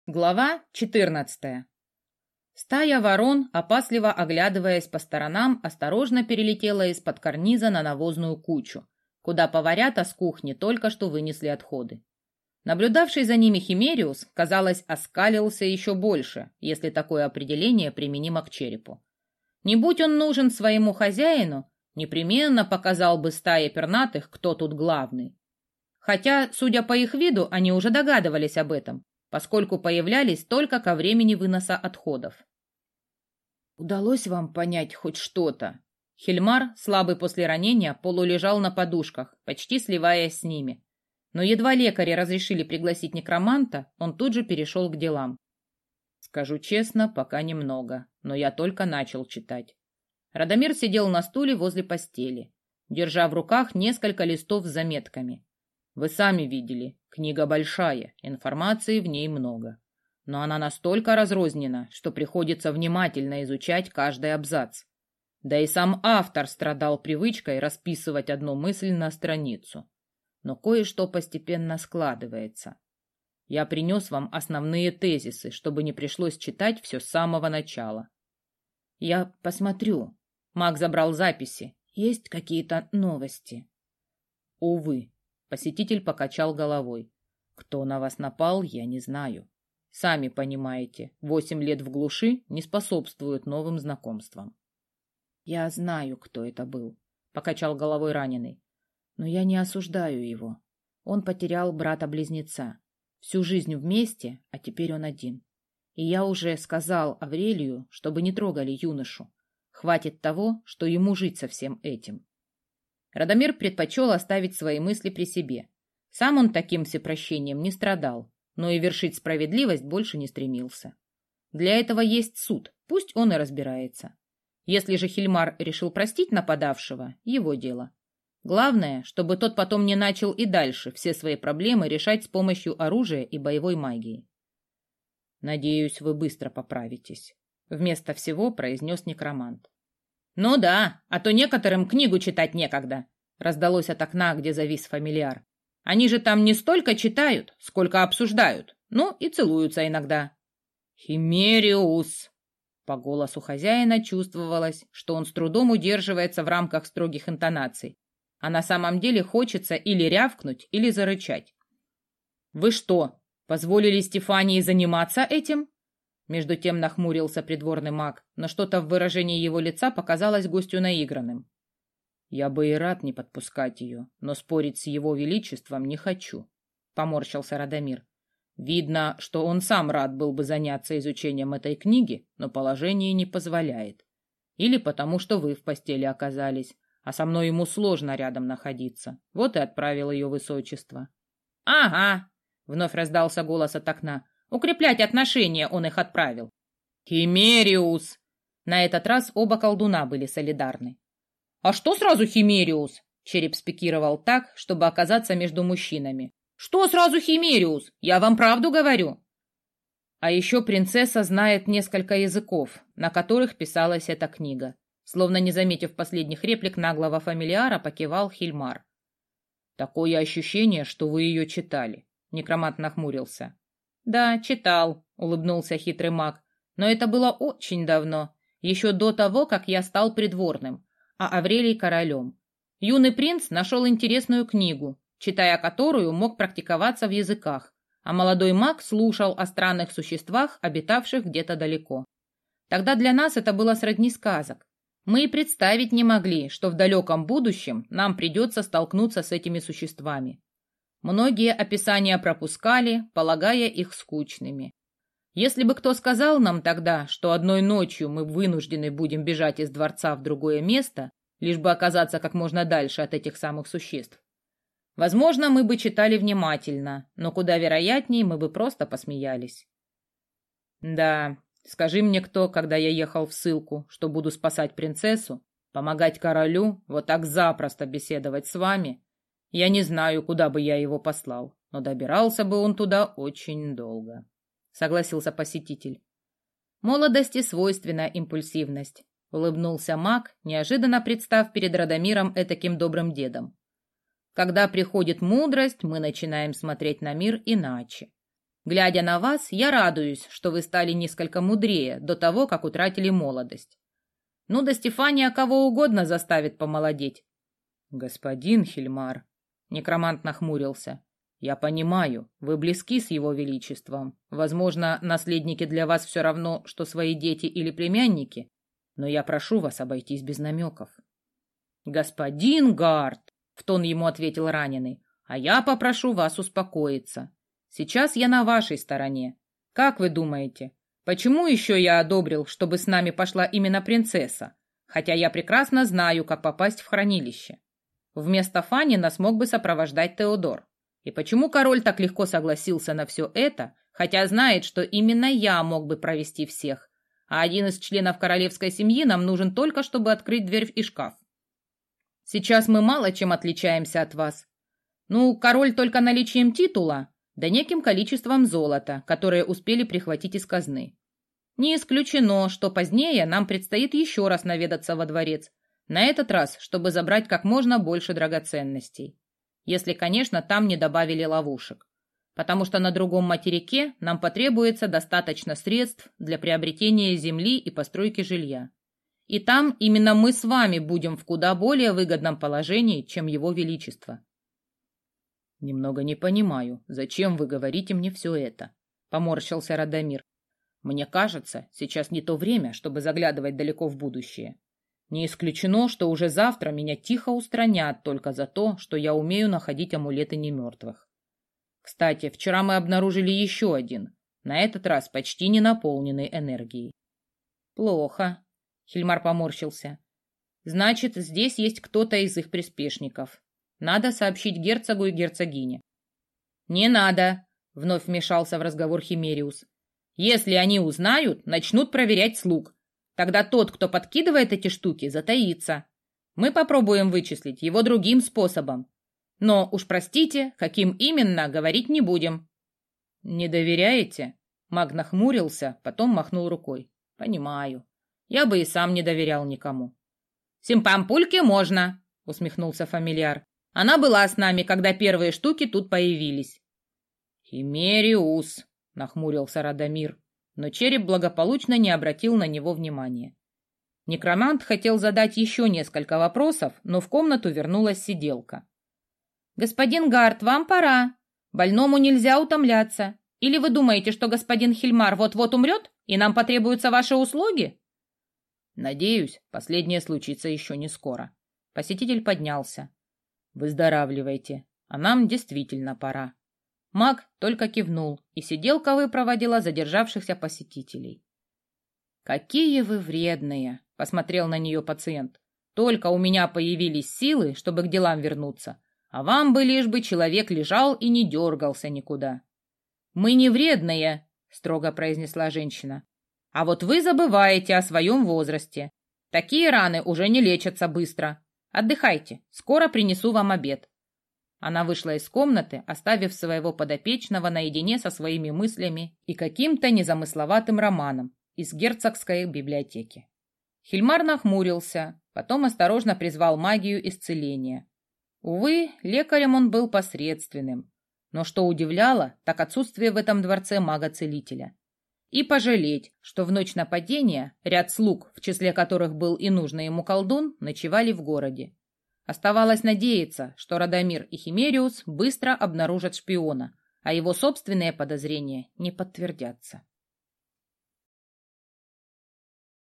Глава 14. Стая ворон, опасливо оглядываясь по сторонам, осторожно перелетела из-под карниза на навозную кучу, куда поварята с кухни только что вынесли отходы. Наблюдавший за ними Химериус, казалось, оскалился еще больше, если такое определение применимо к черепу. Не будь он нужен своему хозяину, непременно показал бы стае пернатых, кто тут главный. Хотя, судя по их виду, они уже догадывались об этом, поскольку появлялись только ко времени выноса отходов. «Удалось вам понять хоть что-то?» Хильмар, слабый после ранения, полулежал на подушках, почти сливаясь с ними. Но едва лекари разрешили пригласить некроманта, он тут же перешел к делам. «Скажу честно, пока немного, но я только начал читать». Радомир сидел на стуле возле постели, держа в руках несколько листов с заметками. Вы сами видели, книга большая, информации в ней много. Но она настолько разрознена, что приходится внимательно изучать каждый абзац. Да и сам автор страдал привычкой расписывать одну мысль на страницу. Но кое-что постепенно складывается. Я принес вам основные тезисы, чтобы не пришлось читать все с самого начала. Я посмотрю. Маг забрал записи. Есть какие-то новости? Увы. Посетитель покачал головой. Кто на вас напал, я не знаю. Сами понимаете, 8 лет в глуши не способствуют новым знакомствам. Я знаю, кто это был, покачал головой раненый. Но я не осуждаю его. Он потерял брата-близнеца. Всю жизнь вместе, а теперь он один. И я уже сказал Аврелию, чтобы не трогали юношу. Хватит того, что ему жить со всем этим. Радомир предпочел оставить свои мысли при себе. Сам он таким всепрощением не страдал, но и вершить справедливость больше не стремился. Для этого есть суд, пусть он и разбирается. Если же Хильмар решил простить нападавшего, его дело. Главное, чтобы тот потом не начал и дальше все свои проблемы решать с помощью оружия и боевой магии. «Надеюсь, вы быстро поправитесь», — вместо всего произнес некромант. «Ну да, а то некоторым книгу читать некогда», — раздалось от окна, где завис фамильяр. «Они же там не столько читают, сколько обсуждают, ну и целуются иногда». «Химериус!» По голосу хозяина чувствовалось, что он с трудом удерживается в рамках строгих интонаций, а на самом деле хочется или рявкнуть, или зарычать. «Вы что, позволили Стефании заниматься этим?» Между тем нахмурился придворный маг, но что-то в выражении его лица показалось гостю наигранным. «Я бы и рад не подпускать ее, но спорить с его величеством не хочу», — поморщился Радомир. «Видно, что он сам рад был бы заняться изучением этой книги, но положение не позволяет. Или потому, что вы в постели оказались, а со мной ему сложно рядом находиться. Вот и отправил ее высочество». «Ага», — вновь раздался голос от окна. Укреплять отношения он их отправил. «Химериус!» На этот раз оба колдуна были солидарны. «А что сразу Химериус?» Череп спикировал так, чтобы оказаться между мужчинами. «Что сразу Химериус? Я вам правду говорю!» А еще принцесса знает несколько языков, на которых писалась эта книга. Словно не заметив последних реплик наглого фамильяра, покивал Хильмар. «Такое ощущение, что вы ее читали», — некромант нахмурился. «Да, читал», — улыбнулся хитрый маг. «Но это было очень давно, еще до того, как я стал придворным, а Аврелий королем. Юный принц нашел интересную книгу, читая которую мог практиковаться в языках, а молодой маг слушал о странных существах, обитавших где-то далеко. Тогда для нас это было сродни сказок. Мы и представить не могли, что в далеком будущем нам придется столкнуться с этими существами. Многие описания пропускали, полагая их скучными. Если бы кто сказал нам тогда, что одной ночью мы вынуждены будем бежать из дворца в другое место, лишь бы оказаться как можно дальше от этих самых существ, возможно, мы бы читали внимательно, но куда вероятнее мы бы просто посмеялись. Да, скажи мне кто, когда я ехал в ссылку, что буду спасать принцессу, помогать королю, вот так запросто беседовать с вами, я не знаю, куда бы я его послал, но добирался бы он туда очень долго», — согласился посетитель. «Молодости свойственна импульсивность», — улыбнулся маг, неожиданно представ перед Радомиром этаким добрым дедом. «Когда приходит мудрость, мы начинаем смотреть на мир иначе. Глядя на вас, я радуюсь, что вы стали несколько мудрее до того, как утратили молодость. Ну да Стефания кого угодно заставит помолодеть. Господин Хильмар, некромант нахмурился, я понимаю, вы близки с его величеством. Возможно, наследники для вас все равно, что свои дети или племянники, но я прошу вас обойтись без намеков. Господин Гард, в тон ему ответил раненый, а я попрошу вас успокоиться. Сейчас я на вашей стороне. Как вы думаете, почему еще я одобрил, чтобы с нами пошла именно принцесса, хотя я прекрасно знаю, как попасть в хранилище? Вместо Фани нас мог бы сопровождать Теодор. И почему король так легко согласился на все это, хотя знает, что именно я мог бы провести всех, а один из членов королевской семьи нам нужен только, чтобы открыть дверь и шкаф? Сейчас мы мало чем отличаемся от вас. Ну, король только наличием титула, да неким количеством золота, которое успели прихватить из казны. Не исключено, что позднее нам предстоит еще раз наведаться во дворец, на этот раз, чтобы забрать как можно больше драгоценностей. Если, конечно, там не добавили ловушек. Потому что на другом материке нам потребуется достаточно средств для приобретения земли и постройки жилья. И там именно мы с вами будем в куда более выгодном положении, чем его величество. Немного не понимаю, зачем вы говорите мне все это, поморщился Радомир. Мне кажется, сейчас не то время, чтобы заглядывать далеко в будущее. Не исключено, что уже завтра меня тихо устранят только за то, что я умею находить амулеты немертвых. Кстати, вчера мы обнаружили еще один, на этот раз почти не наполненный энергией. Плохо. Хильмар поморщился. Значит, здесь есть кто-то из их приспешников. Надо сообщить герцогу и герцогине. Не надо, вновь вмешался в разговор Химериус. Если они узнают, начнут проверять слуг. Тогда тот, кто подкидывает эти штуки, затаится. Мы попробуем вычислить его другим способом. Но уж простите, каким именно, говорить не будем. Не доверяете? Маг нахмурился, потом махнул рукой. Понимаю. Я бы и сам не доверял никому. Симпампульке можно, усмехнулся фамильяр. Она была с нами, когда первые штуки тут появились. Химериус, нахмурился Радомир, но череп благополучно не обратил на него внимания. Некромант хотел задать еще несколько вопросов, но в комнату вернулась сиделка. «Господин Гард, вам пора. Больному нельзя утомляться. Или вы думаете, что господин Хильмар вот-вот умрет, и нам потребуются ваши услуги?» «Надеюсь, последнее случится еще не скоро». Посетитель поднялся. «Выздоравливайте, а нам действительно пора». Маг только кивнул, и сиделка выпроводила задержавшихся посетителей. «Какие вы вредные!» — посмотрел на нее пациент. «Только у меня появились силы, чтобы к делам вернуться, а вам бы лишь бы человек лежал и не дергался никуда». «Мы не вредные», — строго произнесла женщина. «А вот вы забываете о своем возрасте. Такие раны уже не лечатся быстро. Отдыхайте, скоро принесу вам обед». Она вышла из комнаты, оставив своего подопечного наедине со своими мыслями и каким-то незамысловатым романом из герцогской библиотеки. Хильмар нахмурился, потом осторожно призвал магию исцеления. Увы, лекарем он был посредственным, но что удивляло, так отсутствие в этом дворце мага-целителя. И пожалеть, что в ночь нападения ряд слуг, в числе которых был и нужный ему колдун, ночевали в городе. Оставалось надеяться, что Радомир и Химериус быстро обнаружат шпиона, а его собственные подозрения не подтвердятся.